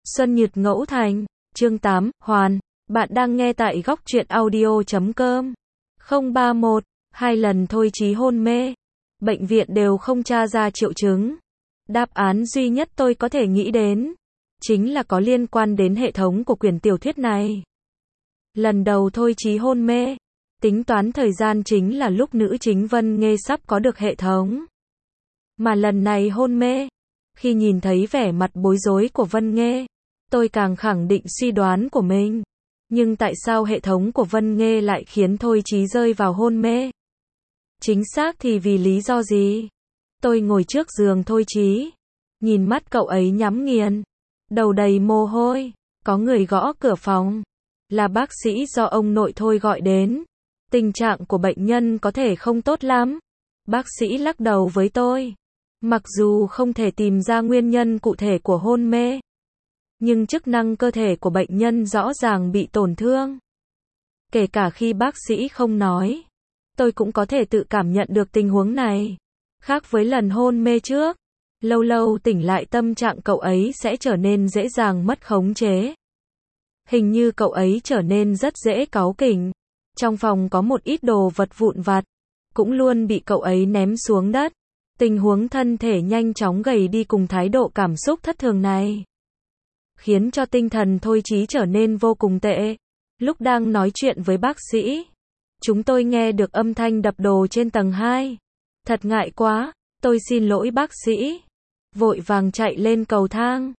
Xuân Nhật Ngẫu Thành, chương 8, Hoàn, bạn đang nghe tại góc truyện audio.com. 031, 2 lần thôi chí hôn mê. Bệnh viện đều không tra ra triệu chứng. Đáp án duy nhất tôi có thể nghĩ đến, chính là có liên quan đến hệ thống của quyển tiểu thuyết này. Lần đầu thôi chí hôn mê, tính toán thời gian chính là lúc nữ chính Vân Nghê sắp có được hệ thống. Mà lần này hôn mê, khi nhìn thấy vẻ mặt bối rối của Vân Nghê, tôi càng khẳng định suy đoán của mình. Nhưng tại sao hệ thống của Vân Nghê lại khiến Thôi Chí rơi vào hôn mê? Chính xác thì vì lý do gì? Tôi ngồi trước giường Thôi Chí, nhìn mắt cậu ấy nhắm nghiền, đầu đầy mồ hôi, có người gõ cửa phòng. Là bác sĩ do ông nội Thôi gọi đến. Tình trạng của bệnh nhân có thể không tốt lắm. Bác sĩ lắc đầu với tôi. Mặc dù không thể tìm ra nguyên nhân cụ thể của hôn mê, nhưng chức năng cơ thể của bệnh nhân rõ ràng bị tổn thương. Kể cả khi bác sĩ không nói, tôi cũng có thể tự cảm nhận được tình huống này. Khác với lần hôn mê trước, lâu lâu tỉnh lại tâm trạng cậu ấy sẽ trở nên dễ dàng mất khống chế. Hình như cậu ấy trở nên rất dễ cáu kỉnh. Trong phòng có một ít đồ vật vụn vặt, cũng luôn bị cậu ấy ném xuống đất. Tình huống thân thể nhanh chóng gầy đi cùng thái độ cảm xúc thất thường này, khiến cho tinh thần Thôi Chí trở nên vô cùng tệ. Lúc đang nói chuyện với bác sĩ, chúng tôi nghe được âm thanh đập đồ trên tầng 2. Thật ngại quá, tôi xin lỗi bác sĩ. Vội vàng chạy lên cầu thang.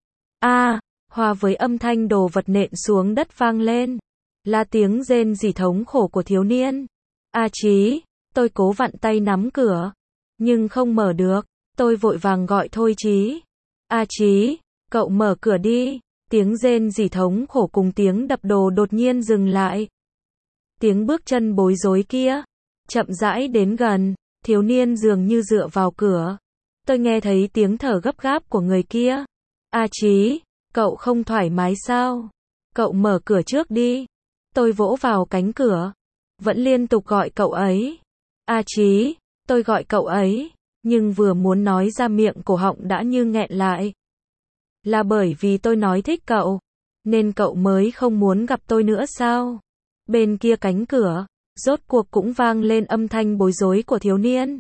Hòa với âm thanh đồ vật nện xuống đất vang lên, là tiếng rên rỉ thống khổ của thiếu niên. Chí, tôi cố vặn tay nắm cửa, nhưng không mở được. Tôi vội vàng gọi Thôi Chí. Chí, cậu mở cửa đi. Tiếng rên rỉ thống khổ cùng tiếng đập đồ đột nhiên dừng lại. Tiếng bước chân bối rối kia chậm rãi đến gần, thiếu niên dường như dựa vào cửa. Tôi nghe thấy tiếng thở gấp gáp của người kia. Chí, cậu không thoải mái sao? Cậu mở cửa trước đi. Tôi vỗ vào cánh cửa, vẫn liên tục gọi cậu ấy. Chí, tôi gọi cậu ấy, nhưng vừa muốn nói ra miệng cổ họng đã như nghẹn lại. Là bởi vì tôi nói thích cậu, nên cậu mới không muốn gặp tôi nữa sao? Bên kia cánh cửa, rốt cuộc cũng vang lên âm thanh bối rối của thiếu niên.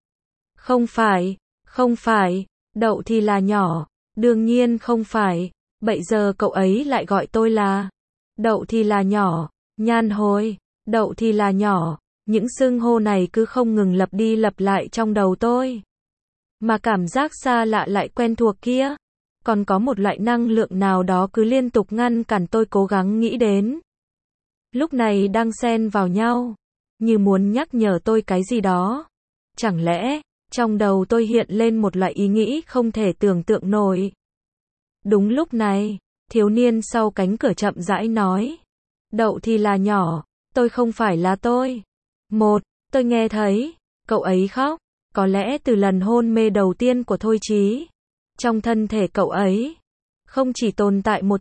Không phải, đậu thì là nhỏ, đương nhiên không phải, bây giờ cậu ấy lại gọi tôi là đậu thì là nhỏ, nhan hồi, đậu thì là nhỏ. Những xưng hô này cứ không ngừng lặp đi lặp lại trong đầu tôi. Mà cảm giác xa lạ lại quen thuộc kia, còn có một loại năng lượng nào đó cứ liên tục ngăn cản tôi cố gắng nghĩ đến. Lúc này đang xen vào nhau, như muốn nhắc nhở tôi cái gì đó. Chẳng lẽ, trong đầu tôi hiện lên một loại ý nghĩ không thể tưởng tượng nổi. Đúng lúc này, thiếu niên sau cánh cửa chậm rãi nói. Đậu thì là nhỏ, tôi không phải là tôi. Tôi nghe thấy, cậu ấy khóc, có lẽ từ lần hôn mê đầu tiên của Thôi Chí. Trong thân thể cậu ấy, không chỉ tồn tại một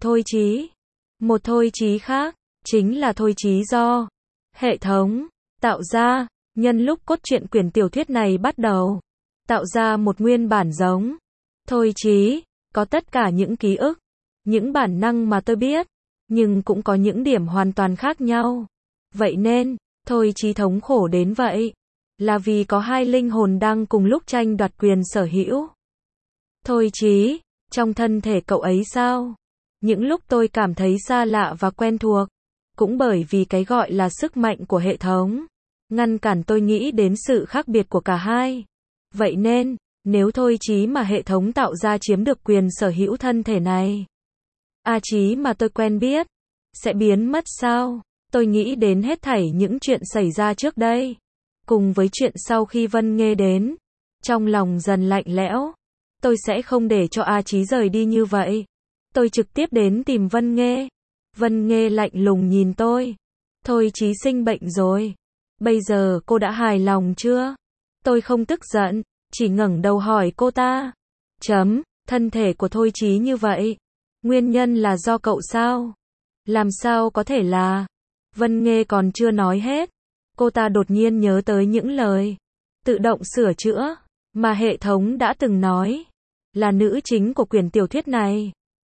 Thôi Chí khác, chính là Thôi Chí do hệ thống tạo ra. Nhân lúc cốt truyện quyển tiểu thuyết này bắt đầu, tạo ra một nguyên bản giống Thôi Chí, có tất cả những ký ức, những bản năng mà tôi biết, nhưng cũng có những điểm hoàn toàn khác nhau. Vậy nên, Thôi Chí thống khổ đến vậy, là vì có hai linh hồn đang cùng lúc tranh đoạt quyền sở hữu. Thôi Chí, trong thân thể cậu ấy sao? Những lúc tôi cảm thấy xa lạ và quen thuộc, cũng bởi vì cái gọi là sức mạnh của hệ thống, ngăn cản tôi nghĩ đến sự khác biệt của cả hai. Vậy nên, nếu Thôi Chí mà hệ thống tạo ra chiếm được quyền sở hữu thân thể này, Chí mà tôi quen biết, sẽ biến mất sao? Tôi nghĩ đến hết thảy những chuyện xảy ra trước đây, cùng với chuyện sau khi Vân Nghê đến, trong lòng dần lạnh lẽo. Tôi sẽ không để cho Chí rời đi như vậy. Tôi trực tiếp đến tìm Vân Nghê. Vân Nghê lạnh lùng nhìn tôi. Thôi Chí sinh bệnh rồi. Bây giờ cô đã hài lòng chưa? Tôi không tức giận, chỉ ngẩng đầu hỏi cô ta. Thân thể của Thôi Chí như vậy, nguyên nhân là do cậu sao? Làm sao có thể là? Vân Nghê còn chưa nói hết, cô ta đột nhiên nhớ tới những lời tự động sửa chữa mà hệ thống đã từng nói, là nữ chính của quyển tiểu thuyết này.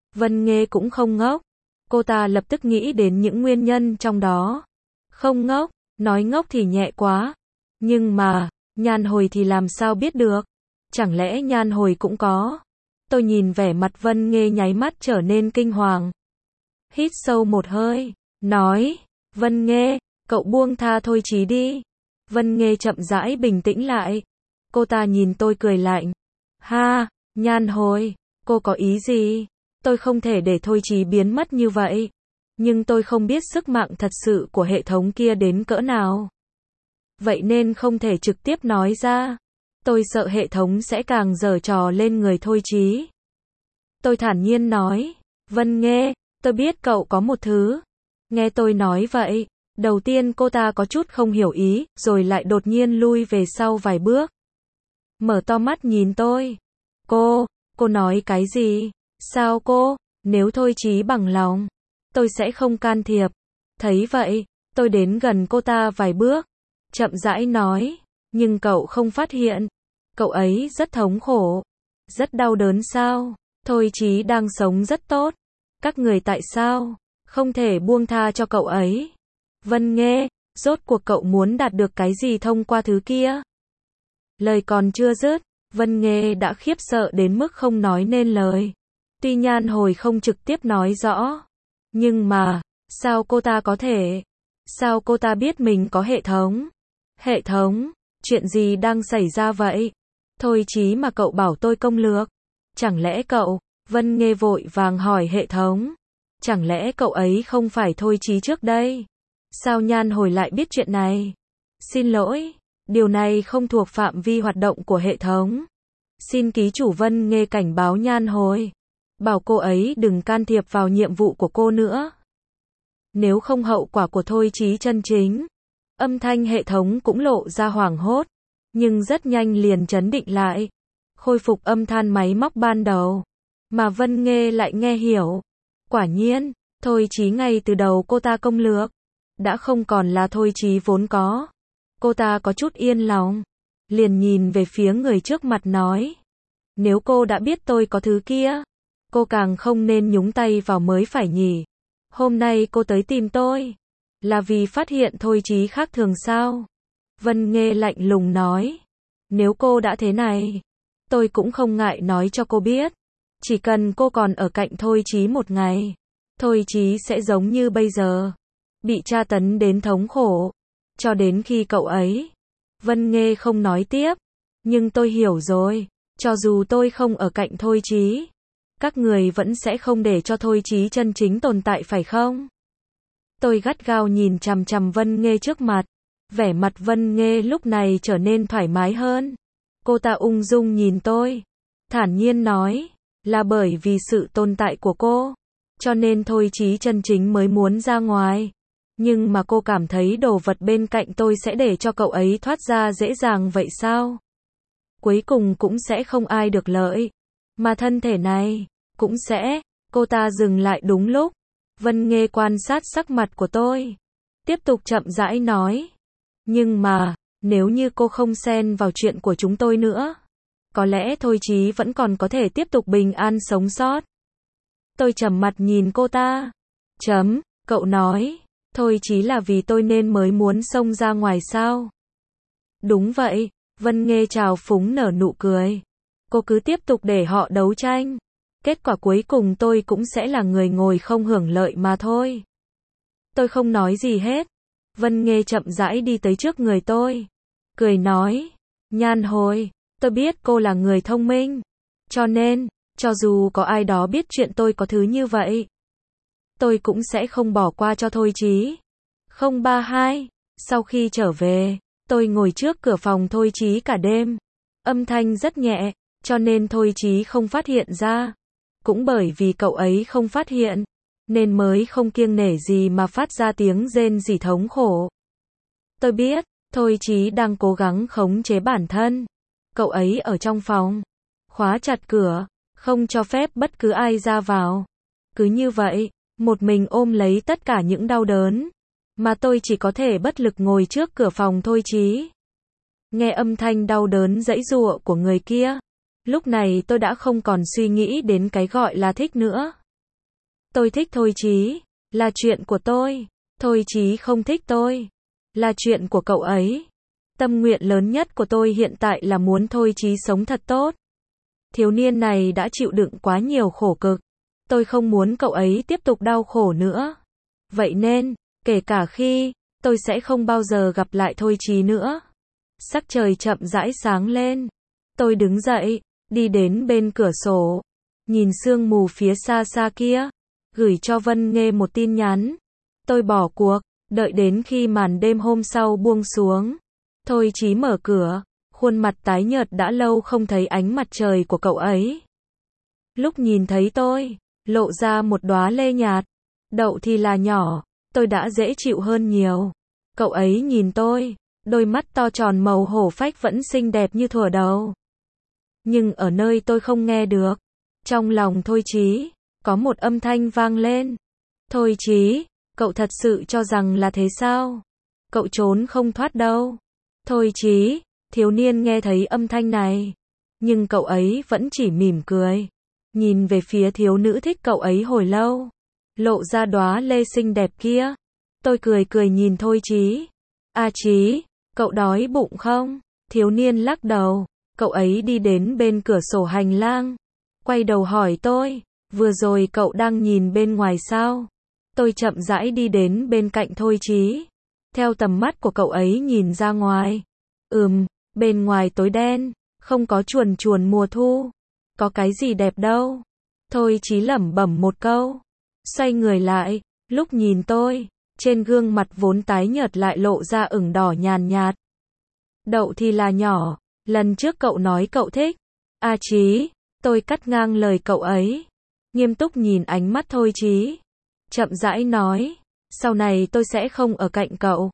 Vân Nghê cũng không ngốc. Cô ta lập tức nghĩ đến những nguyên nhân trong đó. Không ngốc, nói ngốc thì nhẹ quá. Nhưng mà, Nhan Hồi thì làm sao biết được? Chẳng lẽ Nhan Hồi cũng có? Tôi nhìn vẻ mặt Vân Nghê nháy mắt trở nên kinh hoàng. Hít sâu một hơi, nói, Vân Nghê, cậu buông tha Thôi Chí đi. Vân Nghê chậm rãi bình tĩnh lại. Cô ta nhìn tôi cười lạnh. Ha, Nhan Hồi, cô có ý gì? Tôi không thể để Thôi Chí biến mất như vậy. Nhưng tôi không biết sức mạnh thật sự của hệ thống kia đến cỡ nào. Vậy nên không thể trực tiếp nói ra. Tôi sợ hệ thống sẽ càng giở trò lên người Thôi Chí. Tôi thản nhiên nói, Vân Nghê, tôi biết cậu có một thứ. Nghe tôi nói vậy, đầu tiên cô ta có chút không hiểu ý, rồi lại đột nhiên lui về sau vài bước. Mở to mắt nhìn tôi. Cô nói cái gì? Sao cô? Nếu Thôi Chí bằng lòng, tôi sẽ không can thiệp. Thấy vậy, tôi đến gần cô ta vài bước, chậm rãi nói, nhưng cậu không phát hiện, cậu ấy rất thống khổ, rất đau đớn sao? Thôi Chí đang sống rất tốt, các người tại sao không thể buông tha cho cậu ấy? Vân Nghê, rốt cuộc cậu muốn đạt được cái gì thông qua thứ kia? Lời còn chưa dứt, Vân Nghê đã khiếp sợ đến mức không nói nên lời. Tuy Nhan Hồi không trực tiếp nói rõ, nhưng mà, sao cô ta có thể? Sao cô ta biết mình có hệ thống? Hệ thống? Chuyện gì đang xảy ra vậy? Thôi Chí mà cậu bảo tôi công lược. Chẳng lẽ cậu? Vân Nghê vội vàng hỏi hệ thống. Chẳng lẽ cậu ấy không phải Thôi Chí trước đây? Sao Nhan Hồi lại biết chuyện này? Xin lỗi, điều này không thuộc phạm vi hoạt động của hệ thống. Xin ký chủ Vân Nghê cảnh báo Nhan Hồi. Bảo cô ấy đừng can thiệp vào nhiệm vụ của cô nữa. Nếu không hậu quả của Thôi Chí chân chính. Âm thanh hệ thống cũng lộ ra hoảng hốt, nhưng rất nhanh liền trấn định lại, khôi phục âm thanh máy móc ban đầu. Mà Vân Nghê lại nghe hiểu. Quả nhiên, Thôi Chí ngay từ đầu cô ta công lược, đã không còn là Thôi Chí vốn có. Cô ta có chút yên lòng, liền nhìn về phía người trước mặt nói. Nếu cô đã biết tôi có thứ kia, cô càng không nên nhúng tay vào mới phải nhỉ. Hôm nay cô tới tìm tôi, là vì phát hiện Thôi Chí khác thường sao? Vân Nghê lạnh lùng nói. Nếu cô đã thế này, tôi cũng không ngại nói cho cô biết. Chỉ cần cô còn ở cạnh Thôi Chí một ngày, Thôi Chí sẽ giống như bây giờ, bị tra tấn đến thống khổ, cho đến khi cậu ấy. Vân Nghê không nói tiếp, nhưng tôi hiểu rồi, cho dù tôi không ở cạnh Thôi Chí, các người vẫn sẽ không để cho Thôi Chí chân chính tồn tại phải không? Tôi gắt gao nhìn chằm chằm Vân Nghê trước mặt, vẻ mặt Vân Nghê lúc này trở nên thoải mái hơn. Cô ta ung dung nhìn tôi, thản nhiên nói, là bởi vì sự tồn tại của cô, cho nên Thôi Chí chân chính mới muốn ra ngoài. Nhưng mà cô cảm thấy đồ vật bên cạnh tôi sẽ để cho cậu ấy thoát ra dễ dàng vậy sao? Cuối cùng cũng sẽ không ai được lợi, mà thân thể này cũng sẽ. Cô ta dừng lại đúng lúc. Vân Nghê quan sát sắc mặt của tôi, tiếp tục chậm rãi nói. Nhưng mà, nếu như cô không xen vào chuyện của chúng tôi nữa, có lẽ Thôi Chí vẫn còn có thể tiếp tục bình an sống sót. Tôi trầm mặt nhìn cô ta. Cậu nói, Thôi Chí là vì tôi nên mới muốn xông ra ngoài sao? Đúng vậy, Vân Nghê trào phúng nở nụ cười. Cô cứ tiếp tục để họ đấu tranh. Kết quả cuối cùng tôi cũng sẽ là người ngồi không hưởng lợi mà thôi. Tôi không nói gì hết. Vân Nghê chậm rãi đi tới trước người tôi, cười nói, Nhan Hồi, tôi biết cô là người thông minh, cho nên, cho dù có ai đó biết chuyện tôi có thứ như vậy, tôi cũng sẽ không bỏ qua cho Thôi Chí. 032, sau khi trở về, tôi ngồi trước cửa phòng Thôi Chí cả đêm. Âm thanh rất nhẹ, cho nên Thôi Chí không phát hiện ra. Cũng bởi vì cậu ấy không phát hiện, nên mới không kiêng nể gì mà phát ra tiếng rên rỉ thống khổ. Tôi biết, Thôi Chí đang cố gắng khống chế bản thân. Cậu ấy ở trong phòng, khóa chặt cửa, không cho phép bất cứ ai ra vào. Cứ như vậy, một mình ôm lấy tất cả những đau đớn, mà tôi chỉ có thể bất lực ngồi trước cửa phòng Thôi Chí. Nghe âm thanh đau đớn giãy giụa của người kia, lúc này tôi đã không còn suy nghĩ đến cái gọi là thích nữa. Tôi thích Thôi Chí, là chuyện của tôi. Thôi Chí không thích tôi, là chuyện của cậu ấy. Tâm nguyện lớn nhất của tôi hiện tại là muốn Thôi Chí sống thật tốt. Thiếu niên này đã chịu đựng quá nhiều khổ cực. Tôi không muốn cậu ấy tiếp tục đau khổ nữa. Vậy nên, kể cả khi tôi sẽ không bao giờ gặp lại Thôi Chí nữa. Sắc trời chậm rãi sáng lên. Tôi đứng dậy, đi đến bên cửa sổ, nhìn sương mù phía xa xa kia, gửi cho Vân Nghê một tin nhắn. Tôi bỏ cuộc, đợi đến khi màn đêm hôm sau buông xuống. Thôi Chí mở cửa, khuôn mặt tái nhợt đã lâu không thấy ánh mặt trời của cậu ấy. Lúc nhìn thấy tôi, lộ ra một đóa lê nhạt. Đậu thì là nhỏ, tôi đã dễ chịu hơn nhiều. Cậu ấy nhìn tôi, đôi mắt to tròn màu hổ phách vẫn xinh đẹp như thuở đầu. Nhưng ở nơi tôi không nghe được, trong lòng Thôi Chí, có một âm thanh vang lên. Thôi Chí, cậu thật sự cho rằng là thế sao? Cậu trốn không thoát đâu. Thôi Chí, thiếu niên nghe thấy âm thanh này. Nhưng cậu ấy vẫn chỉ mỉm cười. Nhìn về phía thiếu nữ thích cậu ấy hồi lâu. Lộ ra đóa lê xinh đẹp kia. Tôi cười cười nhìn Thôi Chí. A Chí, cậu đói bụng không? Thiếu niên lắc đầu. Cậu ấy đi đến bên cửa sổ hành lang. Quay đầu hỏi tôi. Vừa rồi cậu đang nhìn bên ngoài sao? Tôi chậm rãi đi đến bên cạnh Thôi Chí. Theo tầm mắt của cậu ấy nhìn ra ngoài. Bên ngoài tối đen, không có chuồn chuồn mùa thu. Có cái gì đẹp đâu. Thôi Chí lẩm bẩm một câu. Xoay người lại, lúc nhìn tôi, trên gương mặt vốn tái nhợt lại lộ ra ửng đỏ nhàn nhạt. Đậu thì là nhỏ, lần trước cậu nói cậu thích. A Chí, tôi cắt ngang lời cậu ấy. Nghiêm túc nhìn ánh mắt Thôi Chí. Chậm rãi nói, sau này tôi sẽ không ở cạnh cậu.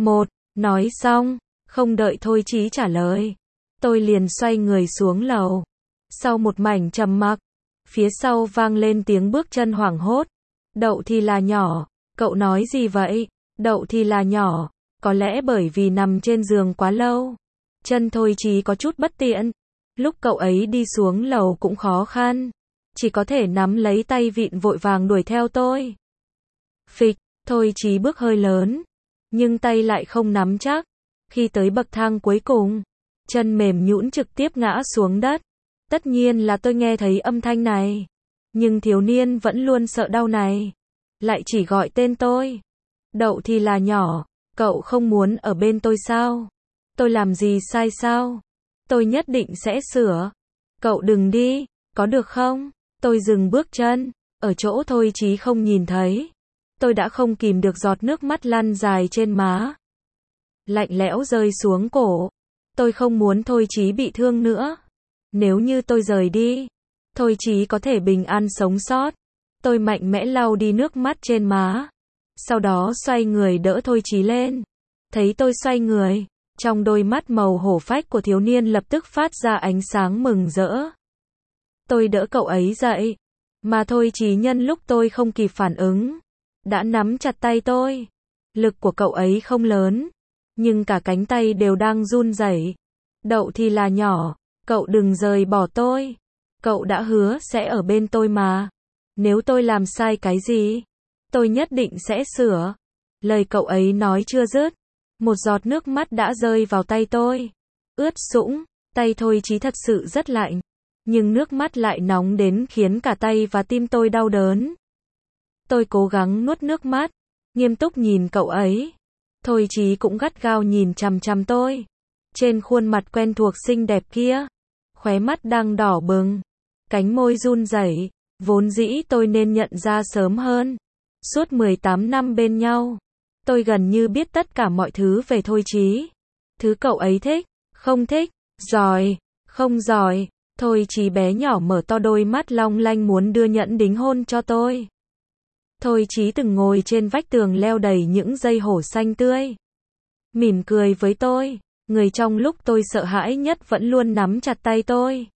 Nói xong, không đợi Thôi Chí trả lời. Tôi liền xoay người xuống lầu. Sau một mảnh trầm mặc, phía sau vang lên tiếng bước chân hoảng hốt. Đậu thì là nhỏ, cậu nói gì vậy? Đậu thì là nhỏ, có lẽ bởi vì nằm trên giường quá lâu. Chân Thôi Chí có chút bất tiện. Lúc cậu ấy đi xuống lầu cũng khó khăn. Chỉ có thể nắm lấy tay vịn vội vàng đuổi theo tôi. Phịch, Thôi Chí bước hơi lớn. Nhưng tay lại không nắm chắc. Khi tới bậc thang cuối cùng, chân mềm nhũn trực tiếp ngã xuống đất. Tất nhiên là tôi nghe thấy âm thanh này. Nhưng thiếu niên vẫn luôn sợ đau này. Lại chỉ gọi tên tôi. Đậu thì là nhỏ, cậu không muốn ở bên tôi sao? Tôi làm gì sai sao? Tôi nhất định sẽ sửa. Cậu đừng đi, có được không? Tôi dừng bước chân, ở chỗ Thôi Chí không nhìn thấy. Tôi đã không kìm được giọt nước mắt lăn dài trên má. Lạnh lẽo rơi xuống cổ. Tôi không muốn Thôi Chí bị thương nữa. Nếu như tôi rời đi, Thôi Chí có thể bình an sống sót. Tôi mạnh mẽ lau đi nước mắt trên má. Sau đó xoay người đỡ Thôi Chí lên. Thấy tôi xoay người, trong đôi mắt màu hổ phách của thiếu niên lập tức phát ra ánh sáng mừng rỡ. Tôi đỡ cậu ấy dậy. Mà Thôi Chí nhân lúc tôi không kịp phản ứng, đã nắm chặt tay tôi. Lực của cậu ấy không lớn, nhưng cả cánh tay đều đang run rẩy. Đậu thì là nhỏ, cậu đừng rời bỏ tôi. Cậu đã hứa sẽ ở bên tôi mà. Nếu tôi làm sai cái gì, tôi nhất định sẽ sửa. Lời cậu ấy nói chưa dứt, một giọt nước mắt đã rơi vào tay tôi. Ướt sũng, tay Thôi Chí thật sự rất lạnh. Nhưng nước mắt lại nóng đến khiến cả tay và tim tôi đau đớn. Tôi cố gắng nuốt nước mắt, nghiêm túc nhìn cậu ấy. Thôi Chí cũng gắt gao nhìn chằm chằm tôi. Trên khuôn mặt quen thuộc xinh đẹp kia, khóe mắt đang đỏ bừng, cánh môi run rẩy. Vốn dĩ tôi nên nhận ra sớm hơn. Suốt 18 năm bên nhau, tôi gần như biết tất cả mọi thứ về Thôi Chí. Thứ cậu ấy thích, không thích, giỏi, không giỏi. Thôi Chí bé nhỏ mở to đôi mắt long lanh muốn đưa nhẫn đính hôn cho tôi. Thôi Chí từng ngồi trên vách tường leo đầy những dây hổ xanh tươi. Mỉm cười với tôi, người trong lúc tôi sợ hãi nhất vẫn luôn nắm chặt tay tôi.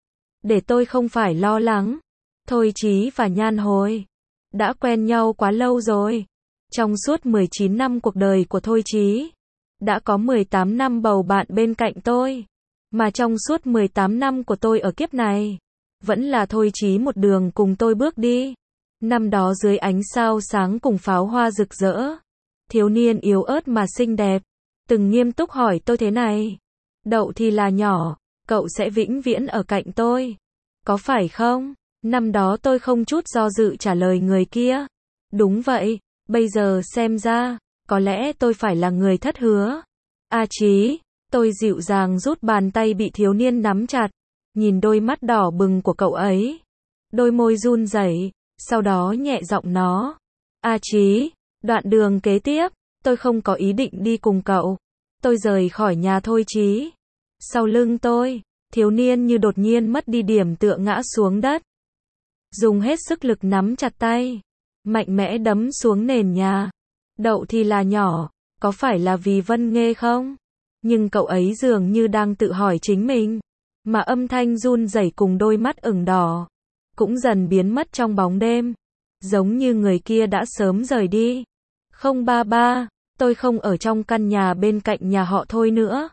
Để tôi không phải lo lắng. Thôi Chí và Nhan Hồi đã quen nhau quá lâu rồi. Trong suốt 19 năm cuộc đời của Thôi Chí, đã có 18 năm bầu bạn bên cạnh tôi. Mà trong suốt 18 năm của tôi ở kiếp này, vẫn là Thôi Chí một đường cùng tôi bước đi. Năm đó dưới ánh sao sáng cùng pháo hoa rực rỡ, thiếu niên yếu ớt mà xinh đẹp, từng nghiêm túc hỏi tôi thế này. Đậu thì là nhỏ, cậu sẽ vĩnh viễn ở cạnh tôi. Có phải không? Năm đó tôi không chút do dự trả lời người kia. Đúng vậy, bây giờ xem ra, có lẽ tôi phải là người thất hứa. A Chí, tôi dịu dàng rút bàn tay bị thiếu niên nắm chặt, nhìn đôi mắt đỏ bừng của cậu ấy. Đôi môi run rẩy, sau đó nhẹ giọng nó. A Chí, đoạn đường kế tiếp, tôi không có ý định đi cùng cậu. Tôi rời khỏi nhà thôi Chí. Sau lưng tôi, thiếu niên như đột nhiên mất đi điểm tựa ngã xuống đất. Dùng hết sức lực nắm chặt tay, mạnh mẽ đấm xuống nền nhà. Đậu thì là nhỏ, có phải là vì Vân Nghê không? Nhưng cậu ấy dường như đang tự hỏi chính mình, mà âm thanh run rẩy cùng đôi mắt ửng đỏ cũng dần biến mất trong bóng đêm, giống như người kia đã sớm rời đi. 033, tôi không ở trong căn nhà bên cạnh nhà họ Thôi nữa,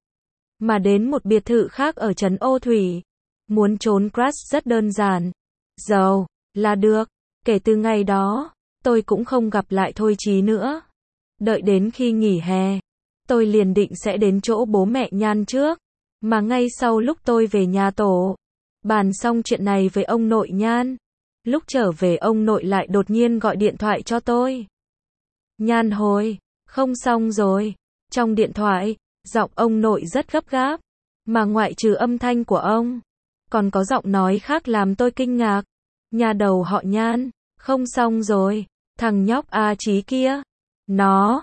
mà đến một biệt thự khác ở trấn Ô Thủy. Muốn trốn crush rất đơn giản, giàu là được. Kể từ ngày đó, tôi cũng không gặp lại Thôi Chí nữa. Đợi đến khi nghỉ hè, tôi liền định sẽ đến chỗ bố mẹ Nhan trước, mà ngay sau lúc tôi về nhà tổ, bàn xong chuyện này với ông nội Nhan, lúc trở về ông nội lại đột nhiên gọi điện thoại cho tôi. Nhan hồi, không xong rồi. Trong điện thoại, giọng ông nội rất gấp gáp, mà ngoại trừ âm thanh của ông, còn có giọng nói khác làm tôi kinh ngạc. Nhà đầu họ Nhan, không xong rồi, thằng nhóc A Chí kia, nó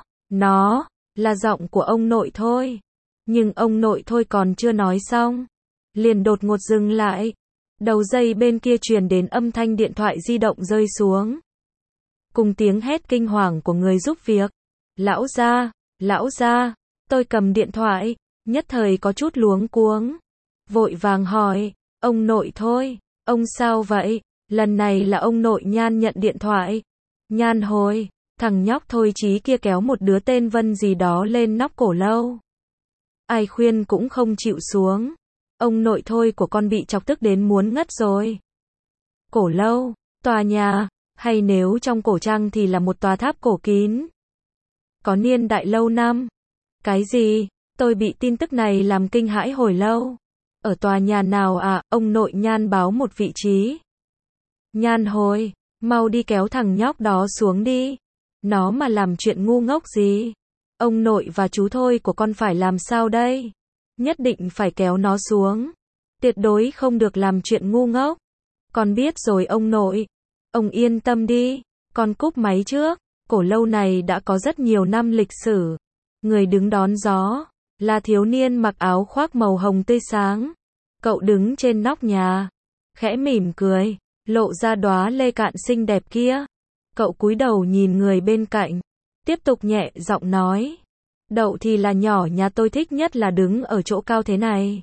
là giọng của ông nội thôi. Nhưng ông nội thôi còn chưa nói xong, liền đột ngột dừng lại. Đầu dây bên kia truyền đến âm thanh điện thoại di động rơi xuống, cùng tiếng hét kinh hoàng của người giúp việc. Lão gia, tôi cầm điện thoại, nhất thời có chút luống cuống, vội vàng hỏi, ông nội Thôi, ông sao vậy? Lần này là ông nội Nhan nhận điện thoại. Nhan hồi, thằng nhóc Thôi Chí kia kéo một đứa tên Vân gì đó lên nóc Cổ Lâu. Ai khuyên cũng không chịu xuống. Ông nội Thôi của con bị chọc tức đến muốn ngất rồi. Cổ Lâu, tòa nhà, hay nếu trong cổ trang thì là một tòa tháp cổ kín, có niên đại lâu năm. Cái gì? Tôi bị tin tức này làm kinh hãi hồi lâu. Ở tòa nhà nào à? Ông nội Nhan báo một vị trí. Nhan hồi, mau đi kéo thằng nhóc đó xuống đi. Nó mà làm chuyện ngu ngốc gì? Ông nội và chú Thôi của con phải làm sao đây? Nhất định phải kéo nó xuống. Tuyệt đối không được làm chuyện ngu ngốc. Con biết rồi ông nội. Ông yên tâm đi. Con cúp máy trước. Cổ Lâu này đã có rất nhiều năm lịch sử. Người đứng đón gió là thiếu niên mặc áo khoác màu hồng tươi sáng. Cậu đứng trên nóc nhà, khẽ mỉm cười, lộ ra đóa lê cạn xinh đẹp kia. Cậu cúi đầu nhìn người bên cạnh, tiếp tục nhẹ giọng nói. Đậu thì là nhỏ, nhà tôi thích nhất là đứng ở chỗ cao thế này,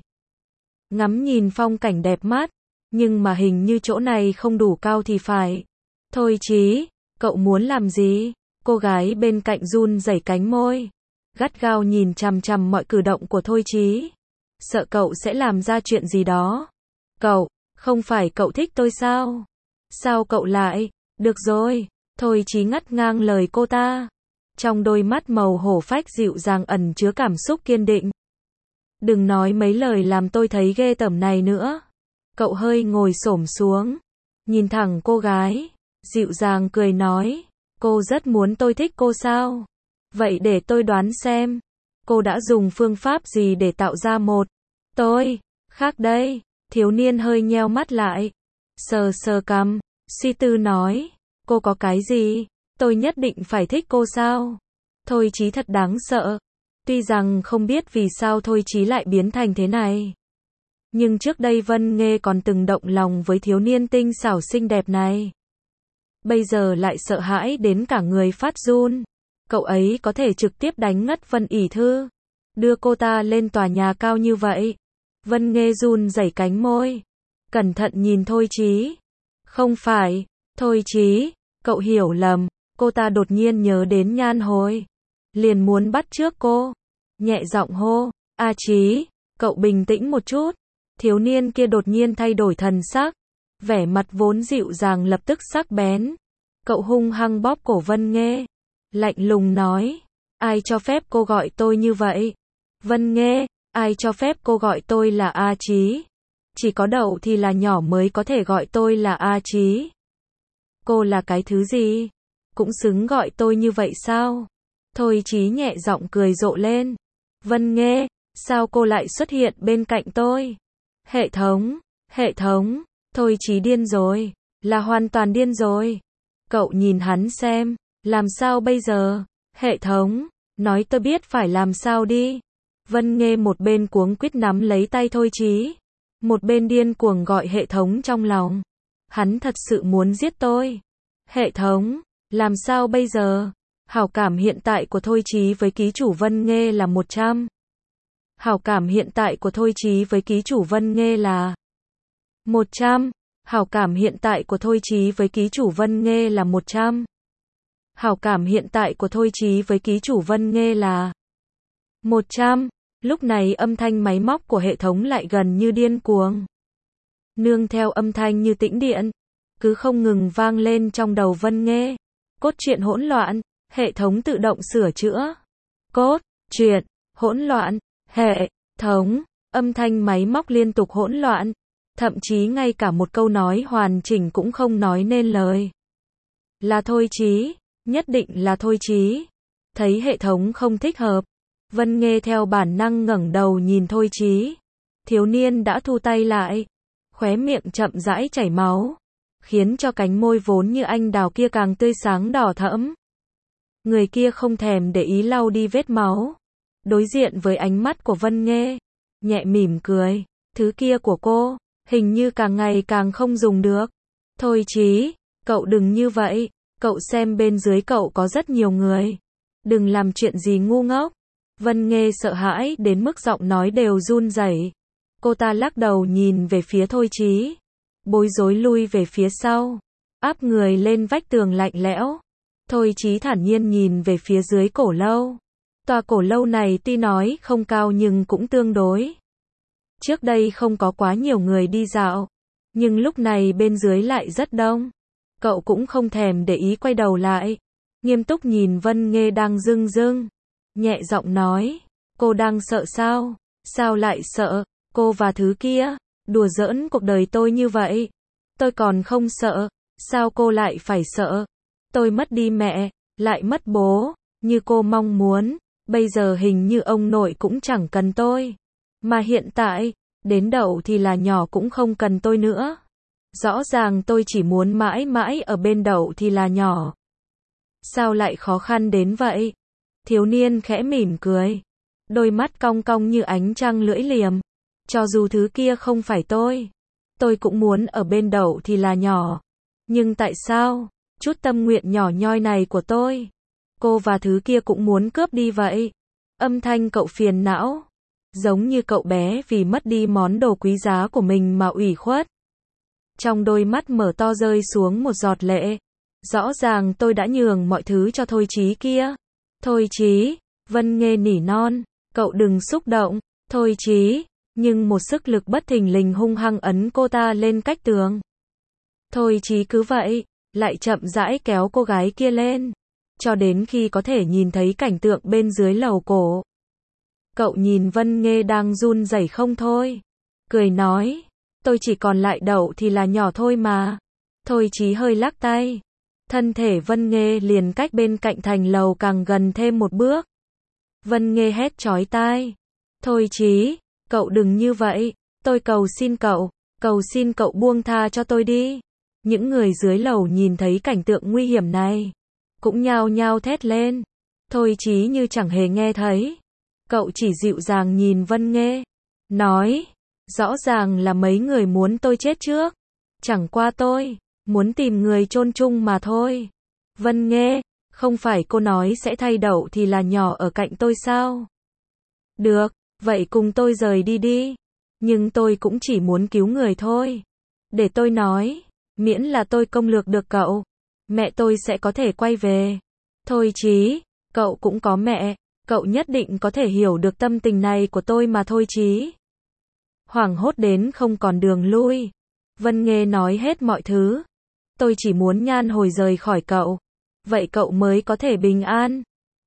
ngắm nhìn phong cảnh đẹp mắt. Nhưng mà hình như chỗ này không đủ cao thì phải. Thôi Chí, cậu muốn làm gì? Cô gái bên cạnh run rẩy cánh môi, gắt gao nhìn chằm chằm mọi cử động của Thôi Chí, sợ cậu sẽ làm ra chuyện gì đó. Cậu, không phải cậu thích tôi sao? Sao cậu lại? Được rồi. Thôi Chí ngắt ngang lời cô ta. Trong đôi mắt màu hổ phách dịu dàng ẩn chứa cảm xúc kiên định. Đừng nói mấy lời làm tôi thấy ghê tởm này nữa. Cậu hơi ngồi xổm xuống, nhìn thẳng cô gái, dịu dàng cười nói. Cô rất muốn tôi thích cô sao? Vậy để tôi đoán xem, cô đã dùng phương pháp gì để tạo ra một tôi khác đây? Thiếu niên hơi nheo mắt lại, sờ sờ cằm, suy tư nói. Cô có cái gì? Tôi nhất định phải thích cô sao? Thôi Chí thật đáng sợ. Tuy rằng không biết vì sao Thôi Chí lại biến thành thế này, nhưng trước đây Vân Nghê còn từng động lòng với thiếu niên tinh xảo xinh đẹp này. Bây giờ lại sợ hãi đến cả người phát run. Cậu ấy có thể trực tiếp đánh ngất Vân ỷ thư, đưa cô ta lên tòa nhà cao như vậy. Vân Nghê run rẩy cánh môi, cẩn thận nhìn Thôi Chí. Không phải, Thôi Chí, cậu hiểu lầm. Cô ta đột nhiên nhớ đến Nhan hồi, liền muốn bắt chước cô, nhẹ giọng hô. A Chí, cậu bình tĩnh một chút. Thiếu niên kia đột nhiên thay đổi thần sắc, Vẻ mặt vốn dịu dàng lập tức sắc bén. Cậu hung hăng bóp cổ Vân Nghê. Lạnh lùng nói. Ai cho phép cô gọi tôi như vậy? Vân Nghê, ai cho phép cô gọi tôi là A Chí? Chỉ có đậu thì là nhỏ mới có thể gọi tôi là A Chí. Cô là cái thứ gì? Cũng xứng gọi tôi như vậy sao? Thôi Chí nhẹ giọng cười rộ lên. Vân Nghê, sao cô lại xuất hiện bên cạnh tôi? Hệ thống, Thôi Chí điên rồi, là hoàn toàn điên rồi. Cậu nhìn hắn xem, làm sao bây giờ? Hệ thống, nói tôi biết phải làm sao đi. Vân Nghê một bên cuống quýt nắm lấy tay Thôi Chí, một bên điên cuồng gọi hệ thống trong lòng. Hắn thật sự muốn giết tôi. Hệ thống, làm sao bây giờ? Hảo cảm hiện tại của Thôi Chí với ký chủ Vân Nghê là 100. Hảo cảm hiện tại của Thôi Chí với ký chủ Vân Nghê là 100. Hảo cảm hiện tại của Thôi Chí với ký chủ Vân Nghê là 100. Hảo cảm hiện tại của Thôi Chí với ký chủ Vân Nghê là 100. Lúc này âm thanh máy móc của hệ thống lại gần như điên cuồng. Nương theo âm thanh như tĩnh điện, cứ không ngừng vang lên trong đầu Vân Nghê. Cốt truyện hỗn loạn, hệ thống tự động sửa chữa. Cốt truyện hỗn loạn, hệ thống, âm thanh máy móc liên tục hỗn loạn. Thậm chí ngay cả một câu nói hoàn chỉnh cũng không nói nên lời. Là Thôi Chí, nhất định là Thôi Chí. Thấy hệ thống không thích hợp, Vân Nghê theo bản năng ngẩng đầu nhìn Thôi Chí. Thiếu niên đã thu tay lại, khóe miệng chậm rãi chảy máu, khiến cho cánh môi vốn như anh đào kia càng tươi sáng đỏ thẫm. Người kia không thèm để ý lau đi vết máu, đối diện với ánh mắt của Vân Nghê, nhẹ mỉm cười. Thứ kia của cô, hình như càng ngày càng không dùng được. Thôi Chí, cậu đừng như vậy, cậu xem bên dưới cậu có rất nhiều người. Đừng làm chuyện gì ngu ngốc. Vân Nghê sợ hãi đến mức giọng nói đều run rẩy. Cô ta lắc đầu nhìn về phía Thôi Chí, bối rối lui về phía sau, áp người lên vách tường lạnh lẽo. Thôi Chí thản nhiên nhìn về phía dưới cổ lâu. Tòa cổ lâu này tuy nói không cao nhưng cũng tương đối. Trước đây không có quá nhiều người đi dạo, nhưng lúc này bên dưới lại rất đông. Cậu cũng không thèm để ý quay đầu lại, nghiêm túc nhìn Vân Nghê đang rưng rưng, nhẹ giọng nói, cô đang sợ sao? Sao lại sợ? Cô và thứ kia, đùa giỡn cuộc đời tôi như vậy. Tôi còn không sợ, sao cô lại phải sợ? Tôi mất đi mẹ, lại mất bố, như cô mong muốn, bây giờ hình như ông nội cũng chẳng cần tôi. Mà hiện tại, đến đậu thì là nhỏ cũng không cần tôi nữa. Rõ ràng tôi chỉ muốn mãi mãi ở bên đậu thì là nhỏ. Sao lại khó khăn đến vậy? Thiếu niên khẽ mỉm cười, đôi mắt cong cong như ánh trăng lưỡi liềm. Cho dù thứ kia không phải tôi cũng muốn ở bên đậu thì là nhỏ. Nhưng tại sao, chút tâm nguyện nhỏ nhoi này của tôi, cô và thứ kia cũng muốn cướp đi vậy? Âm thanh cậu phiền não, giống như cậu bé vì mất đi món đồ quý giá của mình mà ủy khuất. Trong đôi mắt mở to rơi xuống một giọt lệ. Rõ ràng tôi đã nhường mọi thứ cho Thôi Chí kia. Thôi Chí, Vân Nghê nỉ non, cậu đừng xúc động. Thôi Chí, nhưng một sức lực bất thình lình hung hăng ấn cô ta lên cách tường. Thôi Chí cứ vậy, lại chậm rãi kéo cô gái kia lên, cho đến khi có thể nhìn thấy cảnh tượng bên dưới lầu cổ. Cậu nhìn Vân Nghê đang run rẩy không thôi, cười nói, tôi chỉ còn lại đậu thì là nhỏ thôi mà. Thôi Chí hơi lắc tay, thân thể Vân Nghê liền cách bên cạnh thành lầu càng gần thêm một bước. Vân Nghê hét chói tai, Thôi Chí, cậu đừng như vậy, tôi cầu xin cậu buông tha cho tôi đi. Những người dưới lầu nhìn thấy cảnh tượng nguy hiểm này, cũng nhao nhao thét lên. Thôi Chí như chẳng hề nghe thấy. Cậu chỉ dịu dàng nhìn Vân Nghê, nói, rõ ràng là mấy người muốn tôi chết trước. Chẳng qua tôi muốn tìm người chôn chung mà thôi. Vân Nghê, không phải cô nói sẽ thay đậu thì là nhỏ ở cạnh tôi sao? Được, vậy cùng tôi rời đi đi. Nhưng tôi cũng chỉ muốn cứu người thôi. Để tôi nói, miễn là tôi công lược được cậu, mẹ tôi sẽ có thể quay về. Thôi Chí, cậu cũng có mẹ, cậu nhất định có thể hiểu được tâm tình này của tôi mà. Thôi Chí hoảng hốt đến không còn đường lui. Vân Nghê nói hết mọi thứ. Tôi chỉ muốn Nhan Hồi rời khỏi cậu. Vậy cậu mới có thể bình an.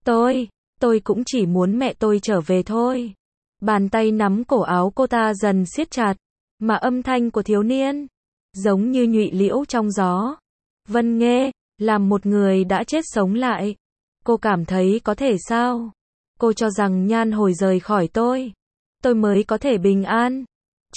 Tôi cũng chỉ muốn mẹ tôi trở về thôi. Bàn tay nắm cổ áo cô ta dần siết chặt. Mà âm thanh của thiếu niên giống như nhụy liễu trong gió. Vân Nghê, làm một người đã chết sống lại. Cô cảm thấy có thể sao? Cô cho rằng Nhan Hồi rời khỏi tôi mới có thể bình an.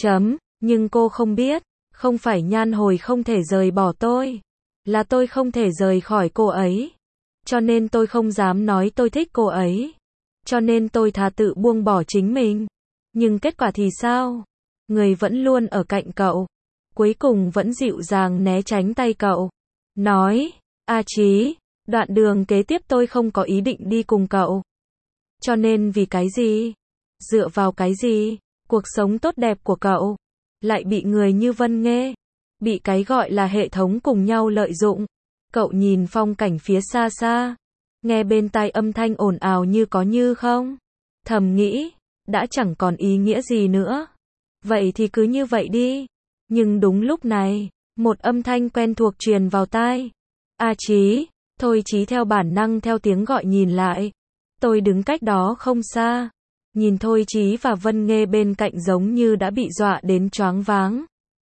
Nhưng cô không biết, không phải Nhan Hồi không thể rời bỏ tôi, là tôi không thể rời khỏi cô ấy. Cho nên tôi không dám nói tôi thích cô ấy. Cho nên tôi thà tự buông bỏ chính mình. Nhưng kết quả thì sao? Người vẫn luôn ở cạnh cậu. Cuối cùng vẫn dịu dàng né tránh tay cậu. Nói, A Chí, đoạn đường kế tiếp tôi không có ý định đi cùng cậu. Cho nên vì cái gì? Dựa vào cái gì? Cuộc sống tốt đẹp của cậu lại bị người như Vân Nghê, bị cái gọi là hệ thống cùng nhau lợi dụng. Cậu nhìn phong cảnh phía xa xa, nghe bên tai âm thanh ồn ào như có như không. Thầm nghĩ, đã chẳng còn ý nghĩa gì nữa. Vậy thì cứ như vậy đi. Nhưng đúng lúc này, một âm thanh quen thuộc truyền vào tai. A Chí, Thôi Chí theo bản năng theo tiếng gọi nhìn lại. Tôi đứng cách đó không xa. Nhìn Thôi Chí và Vân Nghê bên cạnh giống như đã bị dọa đến choáng váng.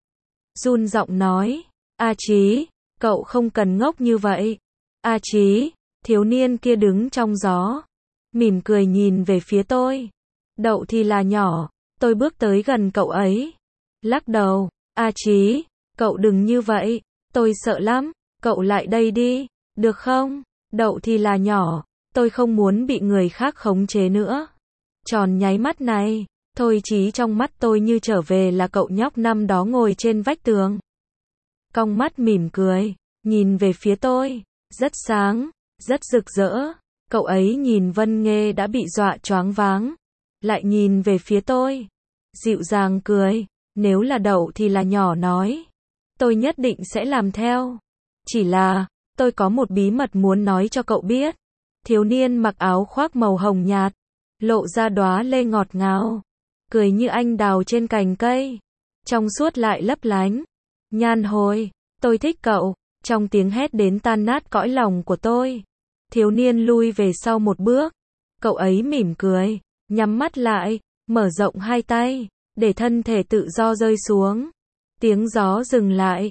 Run giọng nói, A Chí, cậu không cần ngốc như vậy. A Chí, thiếu niên kia đứng trong gió, mỉm cười nhìn về phía tôi. Đậu thì là nhỏ, tôi bước tới gần cậu ấy. Lắc đầu, A Chí, cậu đừng như vậy, tôi sợ lắm, cậu lại đây đi, được không? Đậu thì là nhỏ, tôi không muốn bị người khác khống chế nữa. Tròn nháy mắt này, Thôi Chí trong mắt tôi như trở về là cậu nhóc năm đó ngồi trên vách tường. Cong mắt mỉm cười, nhìn về phía tôi, rất sáng, rất rực rỡ. Cậu ấy nhìn Vân Nghê đã bị dọa choáng váng, lại nhìn về phía tôi, dịu dàng cười, nếu là Đậu thì là nhỏ nói, tôi nhất định sẽ làm theo. Chỉ là, tôi có một bí mật muốn nói cho cậu biết. Thiếu niên mặc áo khoác màu hồng nhạt, lộ ra đóa lê ngọt ngào, cười như anh đào trên cành cây, trong suốt lại lấp lánh. Nhan Hồi, tôi thích cậu. Trong tiếng hét đến tan nát cõi lòng của tôi, thiếu niên lui về sau một bước. Cậu ấy mỉm cười, nhắm mắt lại, mở rộng hai tay, để thân thể tự do rơi xuống. Tiếng gió dừng lại.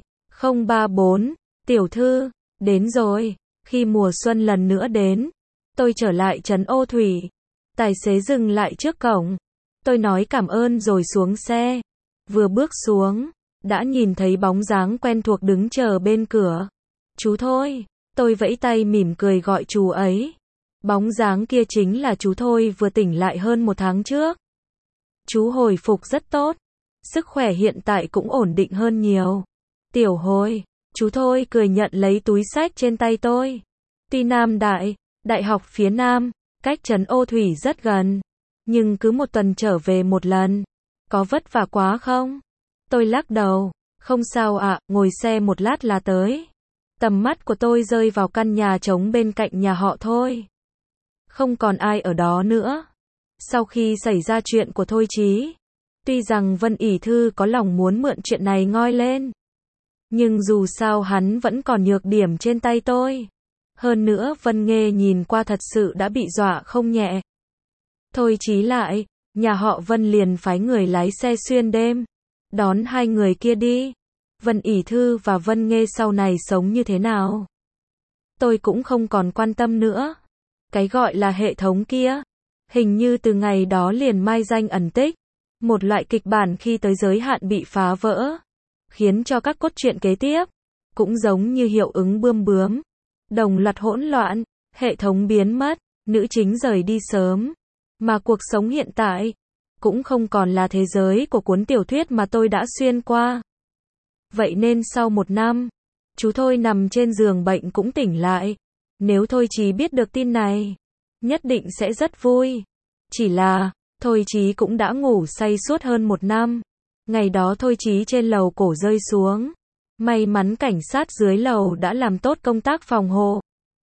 034, tiểu thư, đến rồi. Khi mùa xuân lần nữa đến, tôi trở lại trấn Ô Thủy. Tài xế dừng lại trước cổng. Tôi nói cảm ơn rồi xuống xe. Vừa bước xuống, đã nhìn thấy bóng dáng quen thuộc đứng chờ bên cửa. Chú Thôi. Tôi vẫy tay mỉm cười gọi chú ấy. Bóng dáng kia chính là chú Thôi vừa tỉnh lại hơn 1 tháng trước. Chú hồi phục rất tốt. Sức khỏe hiện tại cũng ổn định hơn nhiều. Tiểu Hồi. Chú Thôi cười nhận lấy túi xách trên tay tôi. Tuy Nam Đại học phía Nam, cách trấn Ô Thủy rất gần. Nhưng cứ 1 tuần trở về 1 lần. Có vất vả quá không? Tôi lắc đầu. Không sao ạ, ngồi xe 1 lát là tới. Tầm mắt của tôi rơi vào căn nhà trống bên cạnh nhà họ Thôi. Không còn ai ở đó nữa. Sau khi xảy ra chuyện của Thôi Chí, tuy rằng Vân ỷ thư có lòng muốn mượn chuyện này ngoi lên, nhưng dù sao hắn vẫn còn nhược điểm trên tay tôi. Hơn nữa Vân Nghê nhìn qua thật sự đã bị dọa không nhẹ. Thôi Chí lại, nhà họ Vân liền phái người lái xe xuyên đêm, đón 2 người kia đi. Vân ỷ thư và Vân Nghê sau này sống như thế nào? Tôi cũng không còn quan tâm nữa. Cái gọi là hệ thống kia, hình như từ ngày đó liền mai danh ẩn tích. Một loại kịch bản khi tới giới hạn bị phá vỡ, khiến cho các cốt truyện kế tiếp cũng giống như hiệu ứng bươm bướm, đồng loạt hỗn loạn, hệ thống biến mất, nữ chính rời đi sớm, mà cuộc sống hiện tại cũng không còn là thế giới của cuốn tiểu thuyết mà tôi đã xuyên qua. Vậy nên sau 1 năm, chú Thôi nằm trên giường bệnh cũng tỉnh lại. Nếu Thôi Chí biết được tin này, nhất định sẽ rất vui. Chỉ là, Thôi Chí cũng đã ngủ say suốt hơn 1 năm. Ngày đó Thôi Chí trên lầu cổ rơi xuống. May mắn cảnh sát dưới lầu đã làm tốt công tác phòng hộ,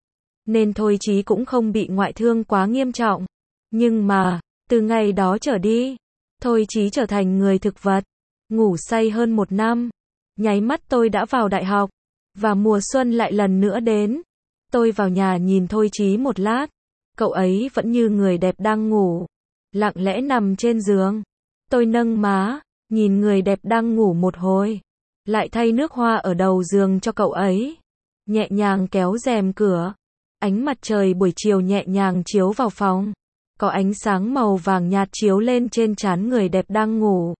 nên Thôi Chí cũng không bị ngoại thương quá nghiêm trọng. Nhưng mà, từ ngày đó trở đi, Thôi Chí trở thành người thực vật, ngủ say hơn 1 năm. Nháy mắt tôi đã vào đại học. Và mùa xuân lại lần nữa đến. Tôi vào nhà nhìn Thôi Chí một lát. Cậu ấy vẫn như người đẹp đang ngủ. Lặng lẽ nằm trên giường. Tôi nâng má, nhìn người đẹp đang ngủ một hồi. Lại thay nước hoa ở đầu giường cho cậu ấy. Nhẹ nhàng kéo rèm cửa. Ánh mặt trời buổi chiều nhẹ nhàng chiếu vào phòng. Có ánh sáng màu vàng nhạt chiếu lên trên trán người đẹp đang ngủ.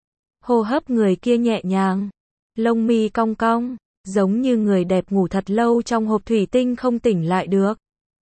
Hô hấp người kia nhẹ nhàng. Lông mi cong cong. Giống như người đẹp ngủ thật lâu trong hộp thủy tinh không tỉnh lại được.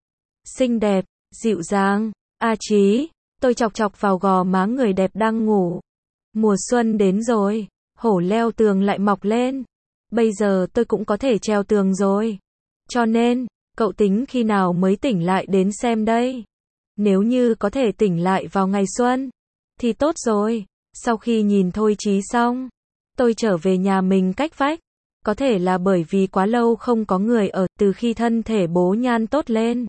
Xinh đẹp, dịu dàng. A Chí. Tôi chọc chọc vào gò má người đẹp đang ngủ. Mùa xuân đến rồi. Hổ leo tường lại mọc lên. Bây giờ tôi cũng có thể treo tường rồi. Cho nên, cậu tính khi nào mới tỉnh lại đến xem đây. Nếu như có thể tỉnh lại vào ngày xuân, thì tốt rồi. Sau khi nhìn Thôi Chí xong, tôi trở về nhà mình cách vách. Có thể là bởi vì quá lâu không có người ở, từ khi thân thể bố Nhan tốt lên.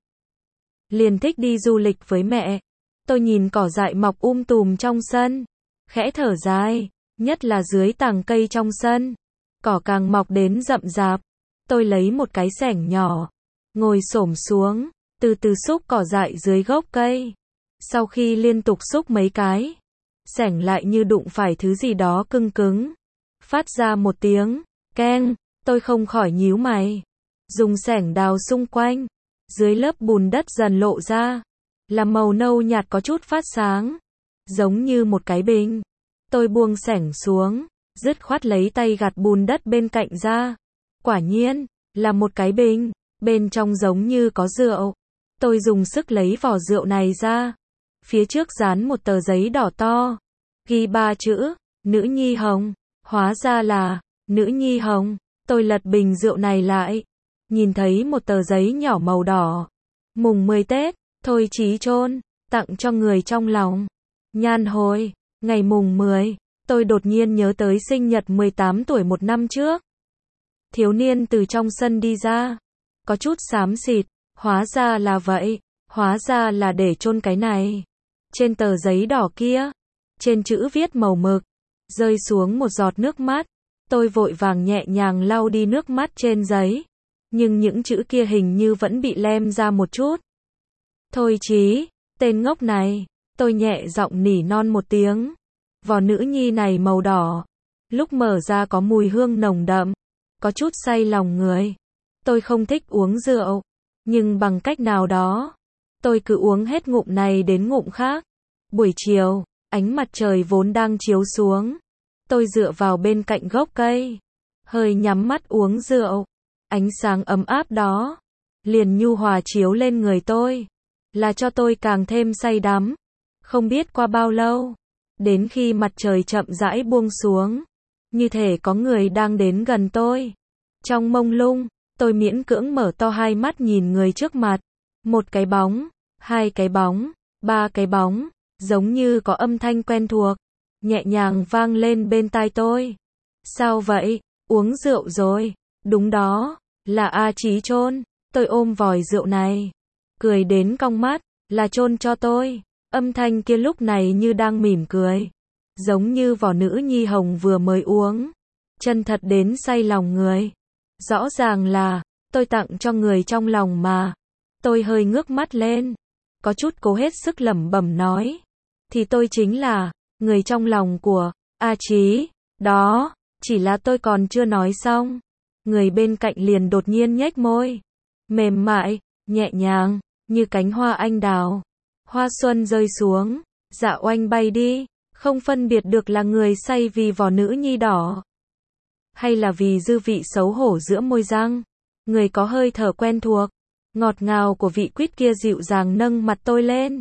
Liền thích đi du lịch với mẹ. Tôi nhìn cỏ dại mọc tùm trong sân. Khẽ thở dài, nhất là dưới tàng cây trong sân. Cỏ càng mọc đến rậm rạp. Tôi lấy một cái xẻng nhỏ, ngồi xổm xuống, từ từ xúc cỏ dại dưới gốc cây. Sau khi liên tục xúc mấy cái, xẻng lại như đụng phải thứ gì đó cứng cứng. Phát ra một tiếng keng, tôi không khỏi nhíu mày. Dùng xẻng đào xung quanh. Dưới lớp bùn đất dần lộ ra là màu nâu nhạt có chút phát sáng, giống như một cái bình. Tôi buông xẻng xuống, dứt khoát lấy tay gạt bùn đất bên cạnh ra. Quả nhiên, là một cái bình, bên trong giống như có rượu. Tôi dùng sức lấy vỏ rượu này ra. Phía trước dán một tờ giấy đỏ to, ghi 3 chữ, Nữ Nhi Hồng. Hóa ra là, Nữ Nhi Hồng. Tôi lật bình rượu này lại, nhìn thấy một tờ giấy nhỏ màu đỏ. Mùng 10 Tết, Thôi Chí chôn, tặng cho người trong lòng. Nhan hồi, ngày mùng 10, tôi đột nhiên nhớ tới sinh nhật 18 tuổi một năm trước. Thiếu niên từ trong sân đi ra, có chút xám xịt, hóa ra là vậy, hóa ra là để chôn cái này. Trên tờ giấy đỏ kia, trên chữ viết màu mực, rơi xuống một giọt nước mắt. Tôi vội vàng nhẹ nhàng lau đi nước mắt trên giấy, nhưng những chữ kia hình như vẫn bị lem ra một chút. Thôi Chí, tên ngốc này, tôi nhẹ giọng nỉ non một tiếng. Vỏ nữ nhi này màu đỏ, lúc mở ra có mùi hương nồng đậm, có chút say lòng người. Tôi không thích uống rượu, nhưng bằng cách nào đó, tôi cứ uống hết ngụm này đến ngụm khác. Buổi chiều, ánh mặt trời vốn đang chiếu xuống. Tôi dựa vào bên cạnh gốc cây, hơi nhắm mắt uống rượu. Ánh sáng ấm áp đó, liền nhu hòa chiếu lên người tôi, là cho tôi càng thêm say đắm. Không biết qua bao lâu, đến khi mặt trời chậm rãi buông xuống, như thể có người đang đến gần tôi. Trong mông lung, tôi miễn cưỡng mở to hai mắt nhìn người trước mặt. Một cái bóng, hai cái bóng, ba cái bóng, giống như có âm thanh quen thuộc, nhẹ nhàng vang lên bên tai tôi. Sao vậy? Uống rượu rồi. Đúng đó, là A Chí chôn. Tôi ôm vòi rượu này, cười đến cong mắt, là chôn cho tôi. Âm thanh kia lúc này như đang mỉm cười, giống như vỏ Nữ Nhi Hồng vừa mới uống, chân thật đến say lòng người. Rõ ràng là tôi tặng cho người trong lòng mà. Tôi hơi ngước mắt lên, có chút cố hết sức lẩm bẩm nói, thì tôi chính là người trong lòng của A Chí. Đó, chỉ là tôi còn chưa nói xong, người bên cạnh liền đột nhiên nhếch môi, mềm mại, nhẹ nhàng, như cánh hoa anh đào. Hoa xuân rơi xuống, dạ oanh bay đi, không phân biệt được là người say vì vỏ nữ nhi đỏ, hay là vì dư vị xấu hổ giữa môi răng. Người có hơi thở quen thuộc, ngọt ngào của vị quýt kia dịu dàng nâng mặt tôi lên.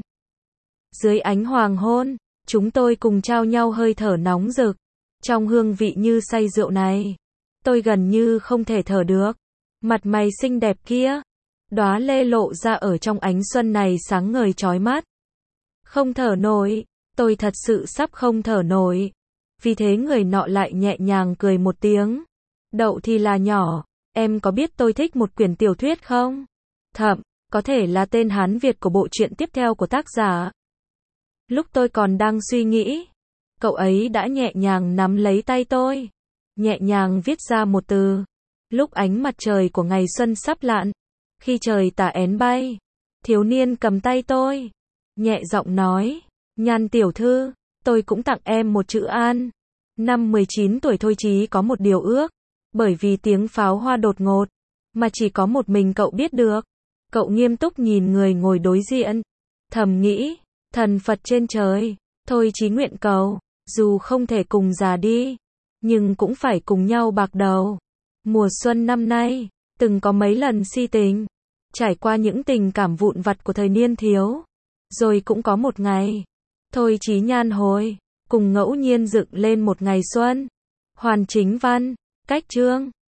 Dưới ánh hoàng hôn, chúng tôi cùng trao nhau hơi thở nóng rực. Trong hương vị như say rượu này, tôi gần như không thể thở được. Mặt mày xinh đẹp kia, đóa lê lộ ra ở trong ánh xuân này sáng ngời chói mắt. Không thở nổi, tôi thật sự sắp không thở nổi. Vì thế người nọ lại nhẹ nhàng cười một tiếng. Đậu thì là nhỏ, em có biết tôi thích một quyển tiểu thuyết không? Thậm, có thể là tên Hán Việt của bộ truyện tiếp theo của tác giả. Lúc tôi còn đang suy nghĩ, cậu ấy đã nhẹ nhàng nắm lấy tay tôi. nhẹ nhàng viết ra một từ. Lúc ánh mặt trời của ngày xuân sắp lặn, khi trời tà én bay, thiếu niên cầm tay tôi, nhẹ giọng nói, Nhan tiểu thư, tôi cũng tặng em một chữ an. Năm 19 tuổi Thôi Chí có một điều ước, bởi vì tiếng pháo hoa đột ngột, mà chỉ có một mình cậu biết được. Cậu nghiêm túc nhìn người ngồi đối diện, thầm nghĩ, thần Phật trên trời, Thôi Chí nguyện cầu, dù không thể cùng già đi, nhưng cũng phải cùng nhau bạc đầu. Mùa xuân năm nay, từng có mấy lần si tình, trải qua những tình cảm vụn vặt của thời niên thiếu. Rồi cũng có một ngày, Thôi Chí nhan hồi, cùng ngẫu nhiên dựng lên một ngày xuân. Hoàn chính văn, cách chương.